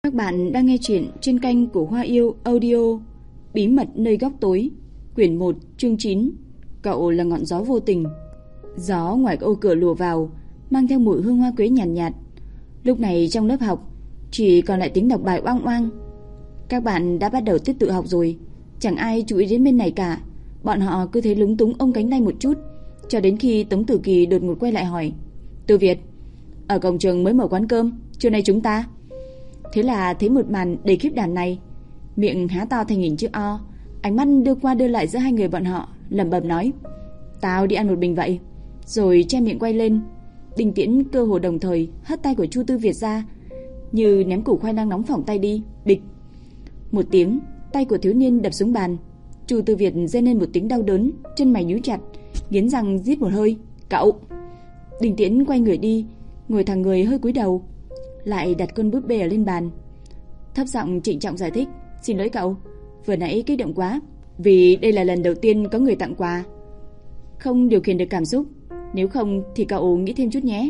Các bạn đang nghe chuyện trên kênh của Hoa Yêu Audio. Bí mật nơi góc tối, quyển 1, chương 9. Cậu là ngọn gió vô tình. Gió ngoài ô cửa lùa vào, mang theo mùi hương hoa quế nhàn nhạt. Lúc này trong lớp học chỉ còn lại tiếng đọc bài oang oang. Các bạn đã bắt đầu tiết tự học rồi, chẳng ai chú ý đến bên này cả. Bọn họ cứ thế lúng túng ôm cánh tay một chút, cho đến khi Tống Tử Kỳ đột ngột quay lại hỏi: "Tư Việt, ở cổng trường mới mở quán cơm, trưa nay chúng ta?" Thế là thấy một màn đầy khiếp đảm này, miệng há to thành hình chữ O, ánh mắt đưa qua đưa lại giữa hai người bọn họ, lẩm bẩm nói: "Tao đi ăn một mình vậy." Rồi che miệng quay lên. Đinh Tiễn cơ hồ đồng thời hất tay của Chu Tư Việt ra, như ném củ khoai lang nóng phỏng tay đi. Bịch một tiếng, tay của thiếu niên đập xuống bàn. Chu Tư Việt rên lên một tiếng đau đớn, chân mày nhíu chặt, nghiến răng rít một hơi: "Cậu!" Đinh Tiễn quay người đi, ngồi thẳng người hơi cúi đầu, lại đặt con búp bê ở lên bàn, thấp giọng trịnh trọng giải thích: "Xin lỗi cậu, vừa nãy kích động quá, vì đây là lần đầu tiên có người tặng quà, không điều khiển được cảm xúc, nếu không thì cậu nghĩ thêm chút nhé."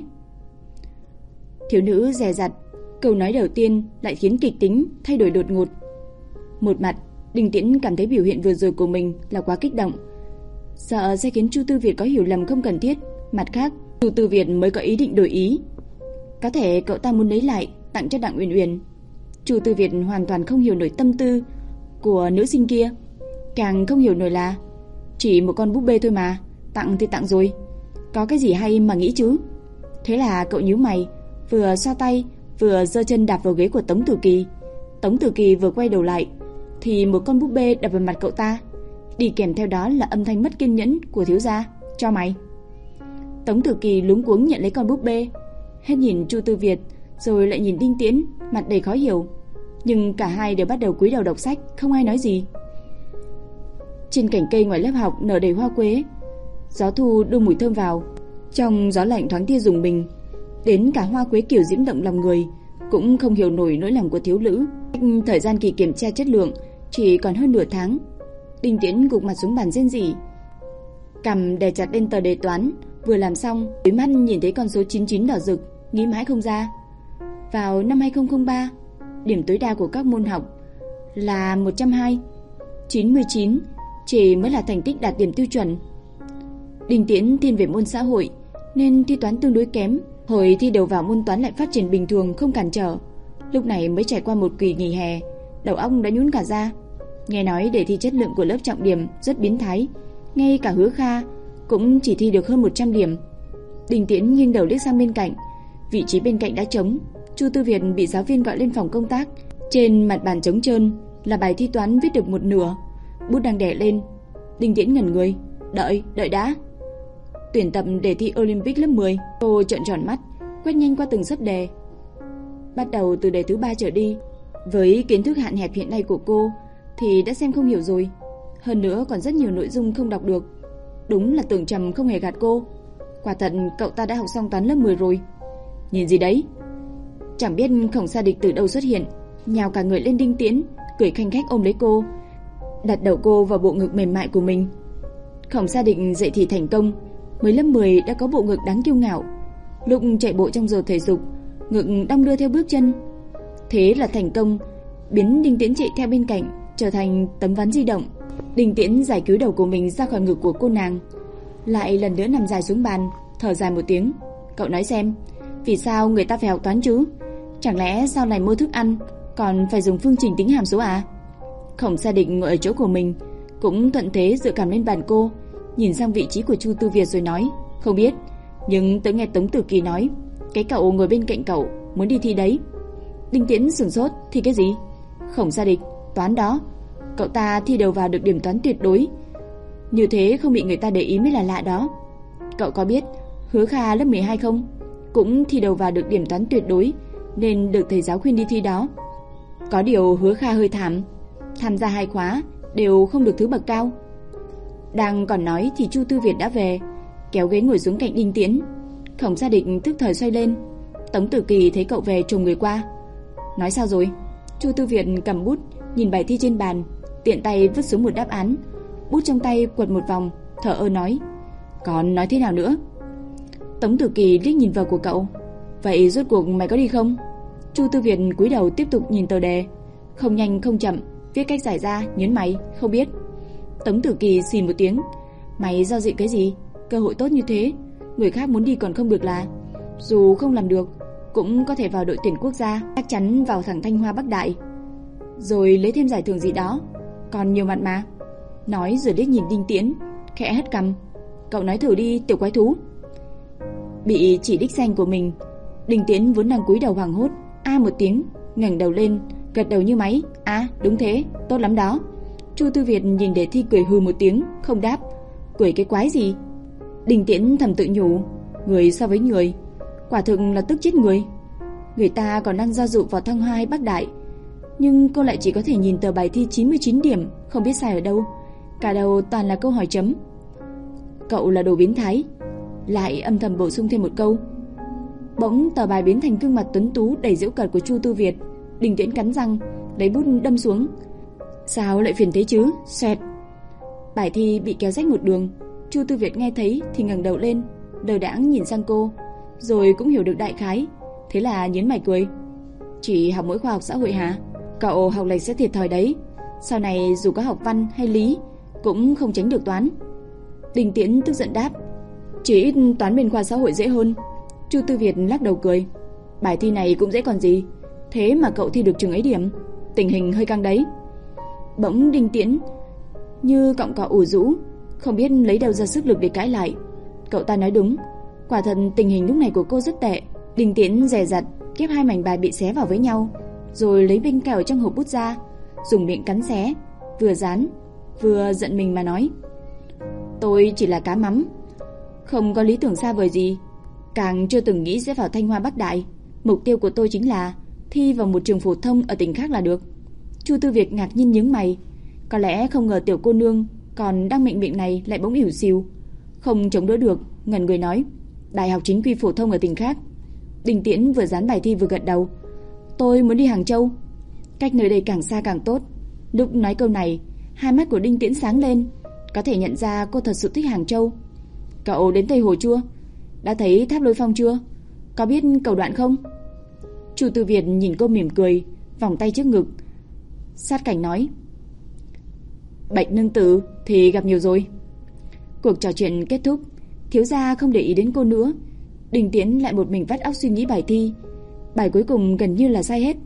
Thiếu nữ dè dặt, câu nói đầu tiên lại khiến kịch tính thay đổi đột ngột. Một mặt, Đinh Tiễn cảm thấy biểu hiện vừa rồi của mình là quá kích động, sợ sẽ khiến Chu Tư Việt có hiểu lầm không cần thiết. Mặt khác, Chu Tư Việt mới có ý định đổi ý, có thể cậu ta muốn lấy lại tặng cho Đặng Uyển Uyển. Chu Tư Việt hoàn toàn không hiểu nổi tâm tư của nữ sinh kia, càng không hiểu nổi là chỉ một con búp bê thôi mà, tặng thì tặng rồi, có cái gì hay mà nghĩ chứ. Thế là cậu nhíu mày, vừa xoa tay vừa giơ chân đạp vào ghế của Tống Tử Kỳ. Tống Tử Kỳ vừa quay đầu lại thì một con búp bê đập vào mặt cậu ta, đi kèm theo đó là âm thanh mất kiên nhẫn của thiếu gia: "Cho mày." Tống Tử Kỳ luống cuống nhận lấy con búp bê, hết nhìn Chu Tư Việt rồi lại nhìn Đinh Tiễn, mặt đầy khó hiểu, nhưng cả hai đều bắt đầu cúi đầu đọc sách, không ai nói gì. Trên cành cây ngoài lớp học nở đầy hoa quế, gió thu đưa mùi thơm vào, trong gió lạnh thoáng tia rùng mình. Đến cả hoa quế kiểu diễm động lòng người cũng không hiểu nổi nỗi lòng của thiếu nữ. Thời gian kỳ kiểm tra chất lượng chỉ còn hơn nửa tháng. Đinh Tiễn gục mặt xuống bàn rên rỉ, cằm đè chặt lên tờ đề toán vừa làm xong, đôi mắt nhìn thấy con số 99 đỏ rực, nghĩ mãi không ra. Vào năm 2003, điểm tối đa của các môn học là 120, 99 chỉ mới là thành tích đạt điểm tiêu chuẩn. Đinh Tiễn thiên về môn xã hội nên thi toán tương đối kém, hồi thi đầu vào môn toán lại phát triển bình thường không cản trở. Lúc này mới trải qua một kỳ nghỉ hè, đầu óc đã nhũn cả ra. Nghe nói đề thi chất lượng của lớp trọng điểm rất biến thái, ngay cả Hứa Kha cũng chỉ thi được hơn 100 điểm. Đinh Tiễn nghiêng đầu liếc sang bên cạnh, vị trí bên cạnh đã trống. Chu Tư Việt bị giáo viên gọi lên phòng công tác. Trên mặt bàn trống trơn là bài thi toán viết được một nửa, bút đang đè lên. Đinh Tiễn ngẩn người: Đợi đã." Tuyển tập đề thi Olympic lớp 10. Cô trợn tròn mắt, quét nhanh qua từng sấp đề. Bắt đầu từ đề thứ 3 trở đi, với kiến thức hạn hẹp hiện nay của cô thì đã xem không hiểu rồi, hơn nữa còn rất nhiều nội dung không đọc được. Đúng là Tưởng Trầm không hề gạt cô, quả thật cậu ta đã học xong toán lớp 10 rồi. "Nhìn gì đấy?" Chẳng biết Khổng Sa Địch từ đâu xuất hiện, nhào cả người lên Đinh Tiễn, cười khanh khách ôm lấy cô, đặt đầu cô vào bộ ngực mềm mại của mình. Khổng Sa Địch dậy thì thành công, mới lớp 10 đã có bộ ngực đáng kiêu ngạo. Lúc chạy bộ trong giờ thể dục, ngực đong đưa theo bước chân. Thế là thành công biến Đinh Tiễn chạy theo bên cạnh trở thành tấm ván di động. Đinh Tiễn giải cứu đầu của mình ra khỏi ngực của cô nàng, lại lần nữa nằm dài xuống bàn, thở dài một tiếng: "Cậu nói xem, vì sao người ta phải học toán chứ? Chẳng lẽ sau này mua thức ăn còn phải dùng phương trình tính hàm số à?" Khổng Sa Địch ngồi ở chỗ của mình, cũng thuận thế dựa cằm lên bàn cô, nhìn sang vị trí của Chu Tư Việt rồi nói: "Không biết, nhưng tớ nghe Tống Tử Kỳ nói cái cậu ngồi bên cạnh cậu muốn đi thi đấy." Đinh Tiễn sửng sốt: "Thi cái gì?" Khổng Sa Địch: "Toán đó, cậu ta thi đầu vào được điểm toán tuyệt đối, như thế không bị người ta để ý mới là lạ đó. Cậu có biết Hứa Kha lớp 12 không? Cũng thi đầu vào được điểm toán tuyệt đối nên được thầy giáo khuyên đi thi đó. Có điều Hứa Kha hơi thảm, tham gia 2 khóa đều không được thứ bậc cao." Đang còn nói thì Chu Tư Việt đã về, kéo ghế ngồi xuống cạnh Đinh Tiễn. Khổng Sa Địch tức thời xoay lên. Tống Tử Kỳ thấy cậu về trồm người qua: "Nói sao rồi?" Chu Tư Việt cầm bút nhìn bài thi trên bàn, tiện tay vứt xuống một đáp án, bút trong tay quật một vòng, thở ơ nói: "Còn nói thế nào nữa?" Tống Tử Kỳ liếc nhìn vào của cậu: "Vậy rốt cuộc mày có đi không?" Chu Tư Việt cúi đầu tiếp tục nhìn tờ đề, không nhanh không chậm viết cách giải ra, nhấn mày, không biết. Tống Tử Kỳ xì một tiếng, mày do dự cái gì? Cơ hội tốt như thế, người khác muốn đi còn không được là? Dù không làm được, cũng có thể vào đội tuyển quốc gia, chắc chắn vào thẳng Thanh Hoa Bắc Đại, rồi lấy thêm giải thưởng gì đó, còn nhiều mặt mà. Nói rồi liếc nhìn Đinh Tiễn, khẽ hất cằm. Cậu nói thử đi, tiểu quái thú. Bị chỉ đích danh của mình, Đinh Tiễn vốn đang cúi đầu hoảng hốt, a một tiếng, ngẩng đầu lên, gật đầu như máy. À, đúng thế, tốt lắm đó. Chu Tư Việt nhìn đề thi cười hừ một tiếng, không đáp. Cười cái quái gì? Đinh Tiễn thầm tự nhủ, người so với người, quả thực là tức chết người. Người ta còn đang do dự vào Thăng Hoa hay Bắc Đại, nhưng cô lại chỉ có thể nhìn tờ bài thi 99 điểm, không biết sai ở đâu. Cả đầu toàn là câu hỏi chấm. Cậu là đồ biến thái. Lại âm thầm bổ sung thêm một câu. Bỗng tờ bài biến thành gương mặt tuấn tú đầy giễu cợt của Chu Tư Việt. Đinh Tiễn cắn răng, lấy bút đâm xuống. Sao lại phiền thế chứ? Xoẹt. Bài thi bị kéo rách một đường. Chu Tư Việt nghe thấy thì ngẩng đầu lên, đờ đãng nhìn sang cô, rồi cũng hiểu được đại khái, thế là nhếch mày cười. Chỉ học mỗi khoa học xã hội hả? Cậu học lệch sẽ thiệt thòi đấy. Sau này dù có học văn hay lý cũng không tránh được toán. Đinh Tiễn tức giận đáp. Chỉ ít toán bên khoa xã hội dễ hơn. Chu Tư Việt lắc đầu cười. Bài thi này cũng dễ còn gì, thế mà cậu thi được chừng ấy điểm, tình hình hơi căng đấy. Bỗng Đinh Tiễn như cọng cỏ ủ rũ, không biết lấy đâu ra sức lực để cãi lại. Cậu ta nói đúng, quả thật tình hình lúc này của cô rất tệ. Đinh Tiễn dè dặt ghép hai mảnh bài bị xé vào với nhau, rồi lấy binh kẹo trong hộp bút ra, dùng miệng cắn xé, vừa dán vừa giận mình mà nói. Tôi chỉ là cá mắm, không có lý tưởng xa vời gì, càng chưa từng nghĩ sẽ vào Thanh Hoa Bắc Đại. Mục tiêu của tôi chính là thi vào một trường phổ thông ở tỉnh khác là được. Chu Tư Việt ngạc nhiên nhướng mày, có lẽ không ngờ tiểu cô nương còn đang miệng này lại bỗng ỉu xìu, không chống đỡ được, ngẩn người nói. Đại học chính quy phổ thông ở tỉnh khác. Đinh Tiễn vừa dán bài thi vừa gật đầu. Tôi muốn đi Hàng Châu, cách nơi đây càng xa càng tốt. Lúc nói câu này, hai mắt của Đinh Tiễn sáng lên, có thể nhận ra cô thật sự thích Hàng Châu. Cậu đến Tây Hồ chưa? Đã thấy tháp Lôi Phong chưa? Có biết cầu đoạn không? Chu Tư Việt nhìn cô mỉm cười, vòng tay trước ngực, sát cảnh nói. Bạch nương tử thì gặp nhiều rồi. Cuộc trò chuyện kết thúc, thiếu gia không để ý đến cô nữa. Đinh Tiễn lại một mình vắt óc suy nghĩ bài thi. Bài cuối cùng gần như là sai hết.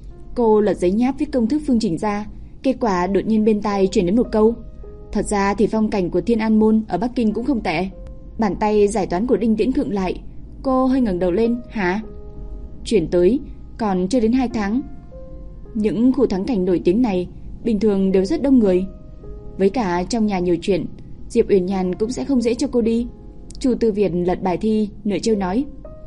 Cô lật giấy nháp viết công thức phương trình ra, kết quả đột nhiên bên tai truyền đến một câu. Thật ra thì phong cảnh của Thiên An Môn ở Bắc Kinh cũng không tệ. Bàn tay giải toán của Đinh Tiễn khựng lại, cô hơi ngẩng đầu lên. Hả? Chuyển tới còn chưa đến 2 tháng. Những khu thắng cảnh nổi tiếng này bình thường đều rất đông người. Với cả trong nhà nhiều chuyện, Diệp Uyển Nhàn cũng sẽ không dễ cho cô đi. Chu Tư Việt lật bài thi, nửa trêu nói.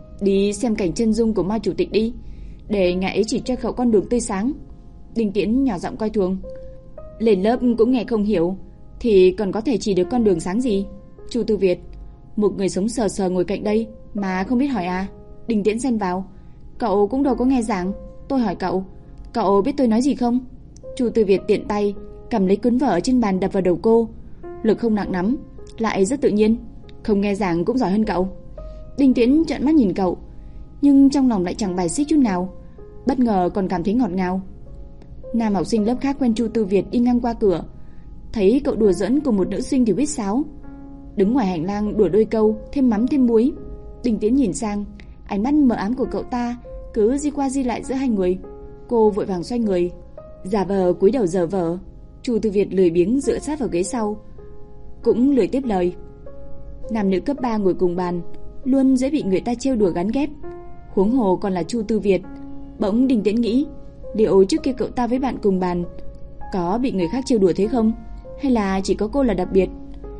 Đi xem cảnh chân dung của Mao chủ tịch đi, để ngài ấy chỉ cho cậu con đường tươi sáng. Đinh Tiễn nhỏ giọng coi thường. Lên lớp cũng nghe không hiểu, thì còn có thể chỉ được con đường sáng gì? Chu Tư Việt, một người sống sờ sờ ngồi cạnh đây mà không biết hỏi à? Đinh Tiễn xen vào. Cậu cũng đâu có nghe giảng. Tôi hỏi cậu biết tôi nói gì không? Chu Tư Việt tiện tay cầm lấy cuốn vở ở trên bàn đập vào đầu cô, lực không nặng lắm, lại rất tự nhiên. Không nghe giảng cũng giỏi hơn cậu. Đinh Tiễn trợn mắt nhìn cậu, nhưng trong lòng lại chẳng bài xích chút nào, bất ngờ còn cảm thấy ngọt ngào. Nam học sinh lớp khác quen Chu Tư Việt đi ngang qua cửa, thấy cậu đùa giỡn cùng một nữ sinh thì huýt sáo, đứng ngoài hành lang đùa đôi câu thêm mắm thêm muối. Đinh Tiễn nhìn sang, ánh mắt mờ ám của cậu ta cứ di qua di lại giữa hai người. Cô vội vàng xoay người, giả vờ cúi đầu dở vở. Chu Tư Việt lười biếng dựa sát vào ghế sau, cũng lười tiếp lời. Nam nữ cấp 3 ngồi cùng bàn luôn dễ bị người ta trêu đùa gắn ghép, huống hồ còn là Chu Tư Việt. Bỗng Đinh Tiễn nghĩ, liệu trước kia cậu ta với bạn cùng bàn có bị người khác trêu đùa thế không, hay là chỉ có cô là đặc biệt?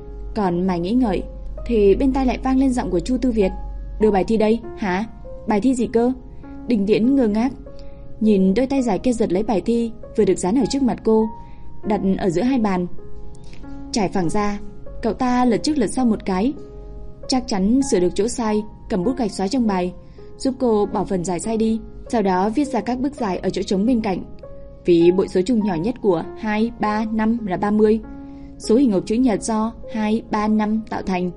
Còn mày nghĩ ngợi thì bên tai lại vang lên giọng của Chu Tư Việt. Đưa bài thi đây. Hả? Bài thi gì cơ? Đinh Tiễn ngơ ngác nhìn đôi tay dài kia giật lấy bài thi vừa được dán ở trước mặt cô, đặt ở giữa hai bàn. Trải phẳng ra, cậu ta lật trước lật sau một cái, chắc chắn sửa được chỗ sai, cầm bút gạch xóa trong bài, giúp cô bỏ phần giải sai đi, sau đó viết ra các bước giải ở chỗ trống bên cạnh. Vì bội số chung nhỏ nhất của 2, 3, 5 là 30, số hình hộp chữ nhật do 2, 3, 5 tạo thành,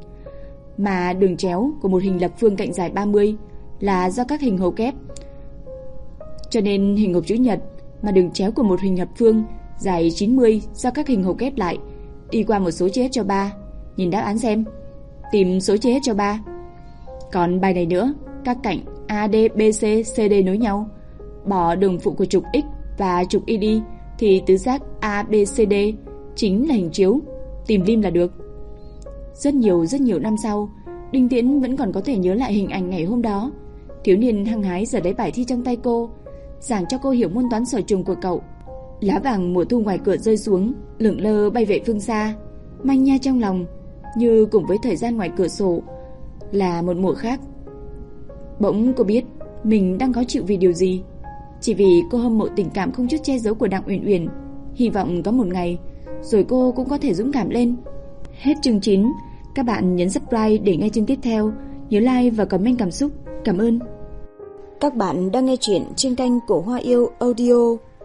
mà đường chéo của một hình lập phương cạnh dài 30 là do các hình hộp kép Cho nên hình hộp chữ nhật mà đường chéo của một hình lập phương dài 90 do các hình hộp ghép lại, đi qua một số chia hết cho 3. Nhìn đáp án xem. Tìm số chia hết cho 3. Còn bài này nữa, các cạnh AD, BC, CD nối nhau, bỏ đường phụ của trục X và trục Y đi thì tứ giác ABCD chính là hình chiếu, tìm lim là được. Rất nhiều năm sau, Đinh Tiễn vẫn còn có thể nhớ lại hình ảnh ngày hôm đó. Thiếu niên hăng hái giở lấy bài thi trong tay cô, giảng cho cô hiểu môn toán sở trường của cậu. Lá vàng mùa thu ngoài cửa rơi xuống, lững lờ bay về phương xa, manh nha trong lòng, như cùng với thời gian ngoài cửa sổ là một mùa khác. Bỗng cô biết mình đang khó chịu vì điều gì, chỉ vì cô hâm mộ tình cảm không chút che giấu của Đặng Uyển Uyển, hy vọng có một ngày rồi cô cũng có thể dũng cảm lên. Hết chương 9, các bạn nhấn subscribe để nghe chương tiếp theo, nhớ like và comment cảm xúc. Cảm ơn. Các bạn đang nghe chuyện trên kênh Cổ Hoa Yêu Audio.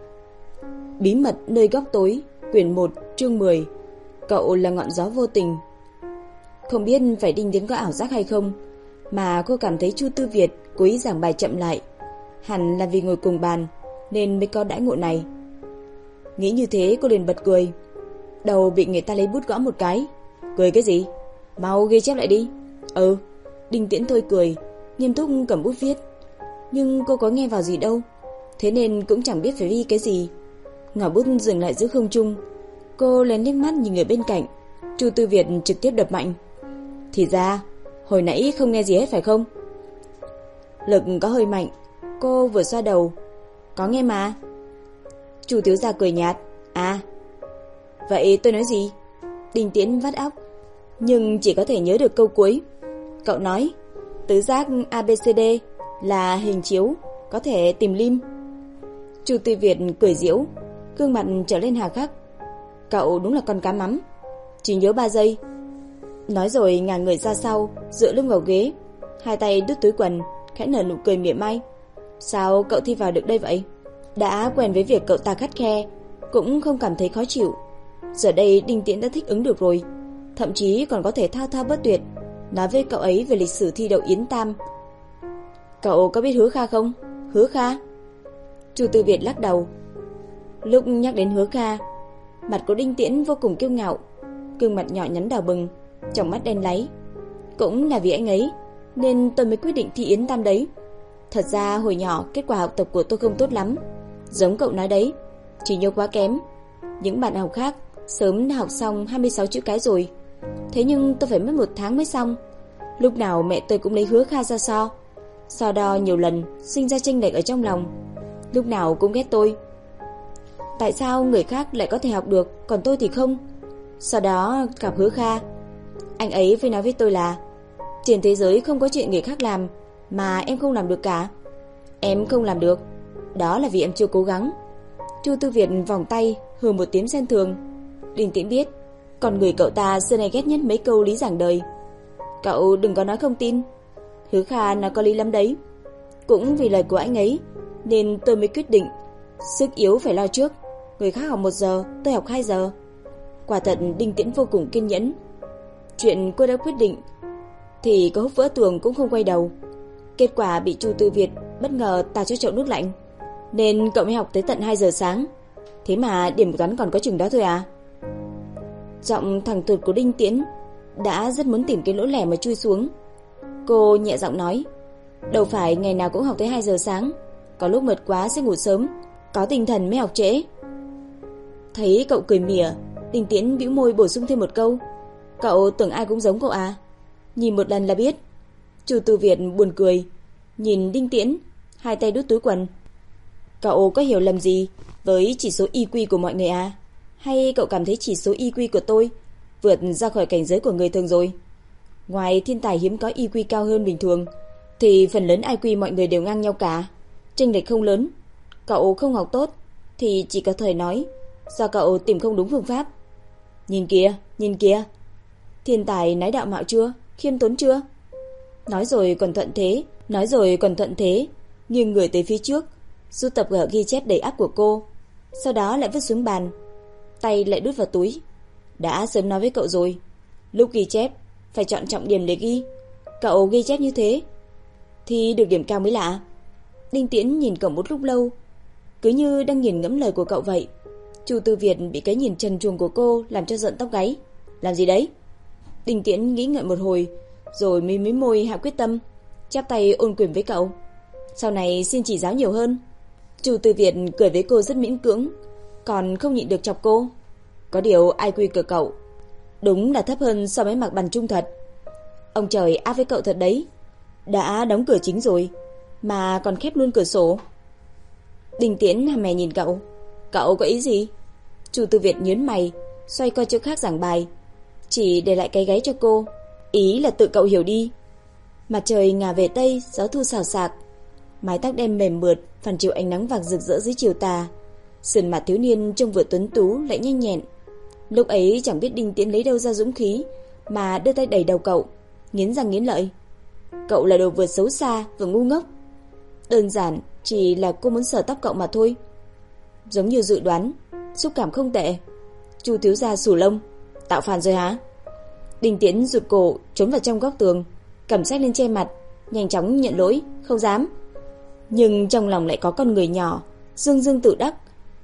Bí mật nơi góc tối, quyển 1, chương 10. Cậu là ngọn gió vô tình. Không biết phải Đinh Tiễn có ảo giác hay không, mà cô cảm thấy Chu Tư Việt cố ý giảng bài chậm lại, hẳn là vì ngồi cùng bàn nên mới có đãi ngộ này. Nghĩ như thế cô liền bật cười, đầu bị người ta lấy bút gõ một cái. Cười cái gì? Mau ghi chép lại đi. Đinh Tiễn thôi cười, nghiêm túc cầm bút viết. Nhưng cô có nghe vào gì đâu, thế nên cũng chẳng biết phải ghi cái gì. Ngòi bút dừng lại giữa không trung, cô lén liếc mắt nhìn người bên cạnh. Chu Tư Việt trực tiếp đập mạnh. Thì ra hồi nãy không nghe gì hết phải không? Lực có hơi mạnh, cô vừa xoa đầu. Có nghe mà. Chu thiếu gia cười nhạt. À, vậy tôi nói gì? Đinh Tiễn vắt óc, nhưng chỉ có thể nhớ được câu cuối. Cậu nói tứ giác ABCD là hình chiếu, có thể tìm lim. Chu Tư Việt cười giễu, gương mặt trở lên hà khắc. Cậu đúng là con cá mắm, chỉ nhớ 3 giây. Nói rồi ngả người ra sau, dựa lưng vào ghế, hai tay đút túi quần, khẽ nở nụ cười mỉa mai. Sao cậu thi vào được đây vậy? Đã quen với việc cậu ta khắt khe, cũng không cảm thấy khó chịu. Giờ đây Đinh Tiễn đã thích ứng được rồi, thậm chí còn có thể thao thao bất tuyệt nói với cậu ấy về lịch sử thi đậu Yến Tam. Cậu có biết Hứa Kha không? Hứa Kha? Chu Tư Việt lắc đầu. Lúc nhắc đến Hứa Kha, mặt của Đinh Tiễn vô cùng kiêu ngạo, gương mặt nhỏ nhắn đỏ bừng, trong mắt đen láy. Cũng là vì anh ấy nên tôi mới quyết định thi Yến Tam đấy. Thật ra hồi nhỏ kết quả học tập của tôi không tốt lắm, giống cậu nói đấy, chỉ nhớ quá kém. Những bạn học khác sớm đã học xong 26 chữ cái rồi, thế nhưng tôi phải mất 1 tháng mới xong. Lúc nào mẹ tôi cũng lấy Hứa Kha ra so đo nhiều lần, sinh ra chênh lệch ở trong lòng. Lúc nào cũng ghét tôi. Tại sao người khác lại có thể học được, còn tôi thì không? Sau đó gặp Hứa Kha, anh ấy phải nói với tôi là trên thế giới không có chuyện người khác làm mà em không làm được cả. Em không làm được, đó là vì em chưa cố gắng. Chu Tư Việt vòng tay hừ một tiếng xem thường. Đinh Tiễn biết con người cậu ta xưa nay ghét nhất mấy câu lý giảng đời. Cậu đừng có nói không tin, Hứa Kha nó có lý lắm đấy. Cũng vì lời của anh ấy nên tôi mới quyết định sức yếu phải lo trước. Người khác học 1 giờ, tôi học 2 giờ. Quả thật Đinh Tiễn vô cùng kiên nhẫn. Chuyện cô đã quyết định thì có húc vỡ tường cũng không quay đầu. Kết quả bị Chu Tư Việt bất ngờ tạt cho chậu nước lạnh, nên cậu mới học tới tận 2 giờ sáng. Thế mà điểm toán còn có chừng đó thôi à? Giọng thẳng thượt của Đinh Tiễn đã rất muốn tìm cái lỗ lẻ mà chui xuống. Cô nhẹ giọng nói, đâu phải ngày nào cũng học tới 2 giờ sáng, có lúc mệt quá sẽ ngủ sớm, có tinh thần mới học trễ. Thấy cậu cười mỉa, Đinh Tiễn bĩu môi bổ sung thêm một câu, cậu tưởng ai cũng giống cậu à? Nhìn một lần là biết. Chu Tư Việt buồn cười, nhìn Đinh Tiễn, hai tay đút túi quần. Cậu có hiểu lầm gì với chỉ số IQ của mọi người à? Hay cậu cảm thấy chỉ số IQ của tôi vượt ra khỏi cảnh giới của người thường rồi? Ngoài thiên tài hiếm có IQ cao hơn bình thường, thì phần lớn IQ mọi người đều ngang nhau cả, chênh lệch không lớn. Cậu không học tốt thì chỉ có thể nói do cậu tìm không đúng phương pháp. Nhìn kìa, thiên tài nái đạo mạo chưa, khiêm tốn chưa? Nói rồi còn thuận thế, nghiêng người tới phía trước, rút tập gỡ ghi chép đầy ắp của cô, sau đó lại vứt xuống bàn, tay lại đút vào túi. Đã sớm nói với cậu rồi, lúc ghi chép phải chọn trọng điểm để ghi. Cậu ghi chép như thế thì được điểm cao mới lạ. Đinh Tiễn nhìn cậu một lúc lâu, cứ như đang nghiền ngẫm lời của cậu vậy. Chu Tư Việt bị cái nhìn trần truồng của cô làm cho giận tóc gáy. Làm gì đấy? Đinh Tiễn nghĩ ngợi một hồi, rồi mí môi hạ quyết tâm, chắp tay ôn quyền với cậu. Sau này xin chỉ giáo nhiều hơn. Chu Tư Việt cười với cô rất miễn cưỡng, còn không nhịn được chọc cô. Có điều IQ của cậu đúng là thấp hơn so với Mạc Bằng Trung thật. Ông trời áp với cậu thật đấy. Đã đóng cửa chính rồi mà còn khép luôn cửa sổ. Đinh Tiễn hàm hè nhìn cậu. Cậu có ý gì? Chu Tư Việt nhớn mày, xoay qua chỗ khác giảng bài, chỉ để lại cái gáy cho cô. Ý là tự cậu hiểu đi. Mặt trời ngả về tây, gió thu xào xạc, mái tóc đen mềm mượt phản chiếu ánh nắng vàng rực rỡ dưới chiều tà. Sườn mặt thiếu niên trông vừa tuấn tú lại nhanh nhẹn. Lúc ấy chẳng biết Đinh Tiễn lấy đâu ra dũng khí mà đưa tay đẩy đầu cậu, nghiến răng nghiến lợi. Cậu là đồ vừa xấu xa vừa ngu ngốc. Đơn giản chỉ là cô muốn sờ tóc cậu mà thôi. Giống như dự đoán, xúc cảm không tệ. Chu thiếu gia sù lông. Tạo phản rồi hả? Đinh Tiễn rụt cổ trốn vào trong góc tường, cầm sách lên che mặt, nhanh chóng nhận lỗi. Không dám. Nhưng trong lòng lại có con người nhỏ dương dương tự đắc,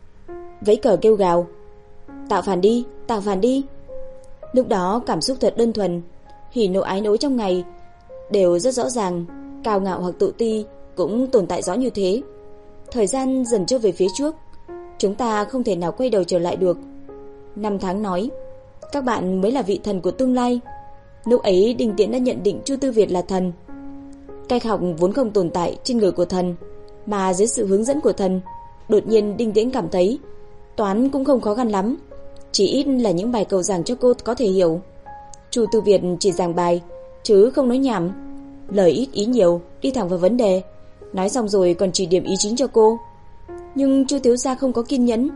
vẫy cờ kêu gào. Tạo phản đi, tạo phản đi. Lúc đó cảm xúc thật đơn thuần, hỉ nộ ái nỗi trong ngày đều rất rõ ràng. Cao ngạo hoặc tự ti cũng tồn tại rõ như thế. Thời gian dần trôi về phía trước, chúng ta không thể nào quay đầu trở lại được. Năm tháng nói, các bạn mới là vị thần của tương lai. Lúc ấy Đinh Tiễn đã nhận định Chu Tư Việt là thần. Cách học vốn không tồn tại trên người của thần, mà dưới sự hướng dẫn của thần, đột nhiên Đinh Tiễn cảm thấy toán cũng không khó khăn lắm, chỉ ít là những bài cậu giảng cho cô có thể hiểu. Chu Tư Việt chỉ giảng bài chứ không nói nhảm, lời ít ý nhiều, đi thẳng vào vấn đề. Nói xong rồi còn chỉ điểm ý chính cho cô. Nhưng Chu thiếu gia không có kiên nhẫn.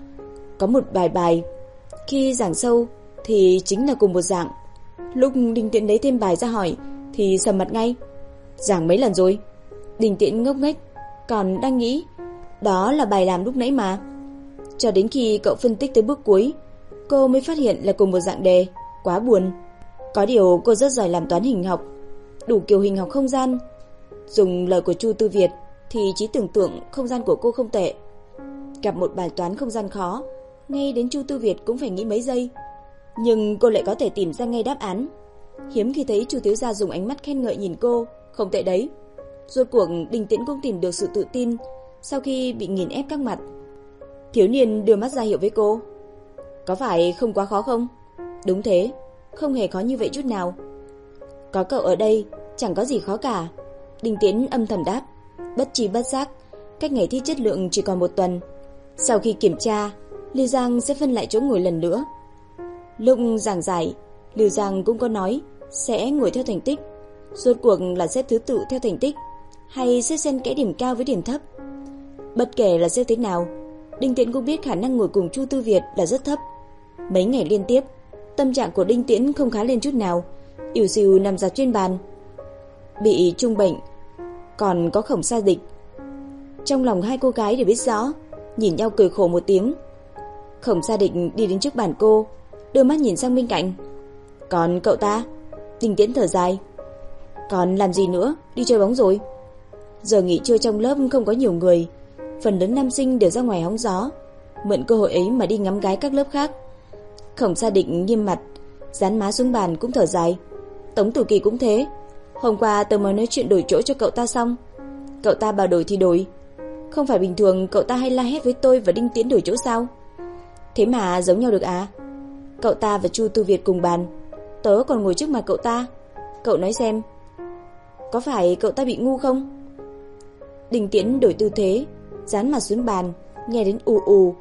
Có một bài khi giảng sâu thì chính là cùng một dạng. Lúc Đinh Tiễn lấy thêm bài ra hỏi thì sầm mặt ngay. Giảng mấy lần rồi? Đinh Tiễn ngốc nghếch, còn đang nghĩ đó là bài làm lúc nãy mà. Cho đến khi cậu phân tích tới bước cuối, cô mới phát hiện là cùng một dạng đề. Quá buồn. Có điều cô rất giỏi làm toán hình học, đủ kiểu hình học không gian. Dùng lời của Chu Tư Việt thì trí tưởng tượng không gian của cô không tệ. Gặp một bài toán không gian khó, ngay đến Chu Tư Việt cũng phải nghĩ mấy giây, nhưng cô lại có thể tìm ra ngay đáp án. Hiếm khi thấy Chu thiếu gia dùng ánh mắt khen ngợi nhìn cô. Không tệ đấy. Rốt cuộc Đinh Tiễn cũng tìm được sự tự tin sau khi bị nghiền ép các mặt. Thiếu niên đưa mắt ra hiệu với cô. Có phải không quá khó không? Đúng thế, không hề khó như vậy chút nào. Có cậu ở đây chẳng có gì khó cả. Đinh Tiễn âm thầm đáp. Bất tri bất giác, cách ngày thi chất lượng chỉ còn 1 tuần. Sau khi kiểm tra, Lưu Giang sẽ phân lại chỗ ngồi lần nữa. Lúc giảng giải, Lưu Giang cũng có nói sẽ ngồi theo thành tích. Rốt cuộc là xếp thứ tự theo thành tích hay xếp xen kẽ điểm cao với điểm thấp? Bất kể là xếp thế nào, Đinh Tiễn cũng biết khả năng ngồi cùng Chu Tư Việt là rất thấp. Mấy ngày liên tiếp, tâm trạng của Đinh Tiễn không khá lên chút nào, ỉu xìu nằm dạp trên bàn. Bị trung bệnh, còn có Khổng Sa Địch. Trong lòng hai cô gái đều biết rõ, nhìn nhau cười khổ một tiếng. Khổng Sa Địch đi đến trước bàn cô, đưa mắt nhìn sang bên cạnh. Còn cậu ta? Đinh Tiễn thở dài. Còn làm gì nữa, đi chơi bóng rồi. Giờ nghỉ trưa trong lớp không có nhiều người, phần lớn nam sinh đều ra ngoài hóng gió, mượn cơ hội ấy mà đi ngắm gái các lớp khác. Khổng Sa Định nghiêm mặt, dán má xuống bàn cũng thở dài. Tống Tử Kỳ cũng thế. Hôm qua tớ mới nói chuyện đổi chỗ cho cậu ta xong, cậu ta bảo đổi thì đổi. Không phải bình thường cậu ta hay la hét với tôi và Đinh Tiễn đổi chỗ sao? Thế mà giống nhau được à? Cậu ta và Chu Tư Việt cùng bàn, tớ còn ngồi trước mặt cậu ta. Cậu nói xem, có phải cậu ta bị ngu không? Đinh Tiễn đổi tư thế, dán mặt xuống bàn, nghe đến ù ù.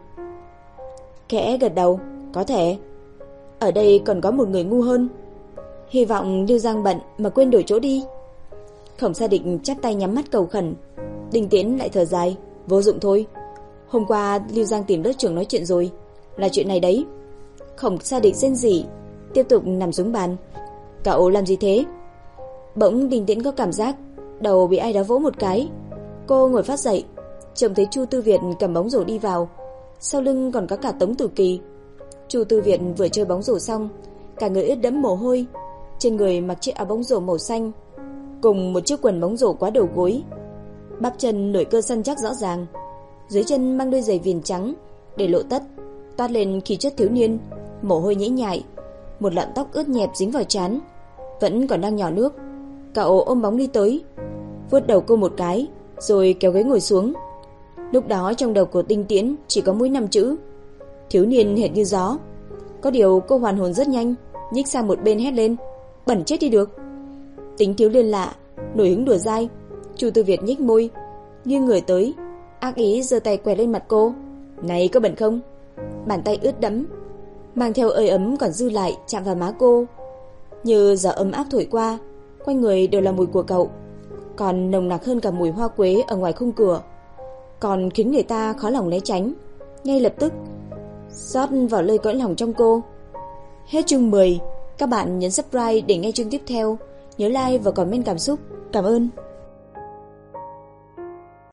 Khẽ gật đầu, có thể. Ở đây còn có một người ngu hơn. Hy vọng Lưu Giang bận mà quên đổi chỗ đi. Khổng Sa Định chắp tay nhắm mắt cầu khẩn. Đinh Tiễn lại thở dài, vô dụng thôi. Hôm qua Lưu Giang tìm lớp trưởng nói chuyện rồi, là chuyện này đấy. Khổng Sa Định rên rỉ, tiếp tục nằm xuống bàn. Cậu làm gì thế? Bỗng Đinh Tiễn có cảm giác đầu bị ai đó vỗ một cái. Cô ngồi phát dậy, trông thấy Chu Tư Việt cầm bóng rổ đi vào, sau lưng còn có cả Tống Tử Kỳ. Chu Tư Việt vừa chơi bóng rổ xong, cả người ướt đẫm mồ hôi, trên người mặc chiếc áo bóng rổ màu xanh cùng một chiếc quần bóng rổ quá đầu gối. bắp chân nổi cơ săn chắc rõ ràng. Dưới chân mang đôi giày viền trắng để lộ tất, toát lên khí chất thiếu niên, mồ hôi nhễ nhại, một lọn tóc ướt nhẹp dính vào trán, vẫn còn đang nhỏ nước. Cậu ôm bóng đi tới, vuốt đầu cô một cái, rồi kéo ghế ngồi xuống. Lúc đó trong đầu của Tinh Tiễn chỉ có mỗi 5 chữ: thiếu niên hệt như gió. Có điều cô hoàn hồn rất nhanh, nhích sang một bên hét lên: bẩn chết đi được. Tính thiếu niên lạ, nổi hứng đùa dai. Chu Tư Việt nhếch môi, nghiêng người tới, ác ý giơ tay quẹt lên mặt cô: này, có bẩn không? Bàn tay ướt đẫm, mang theo hơi ấm còn dư lại chạm vào má cô. Như gió ấm áp thổi qua, quanh người đều là mùi của cậu, còn nồng nặc hơn cả mùi hoa quế ở ngoài khung cửa, còn khiến người ta khó lòng né tránh. Ngay lập tức rót vào lời cõi lòng trong cô. Hết chương 10. Các bạn nhấn subscribe để nghe chương tiếp theo. Nhớ like và comment cảm xúc. Cảm ơn.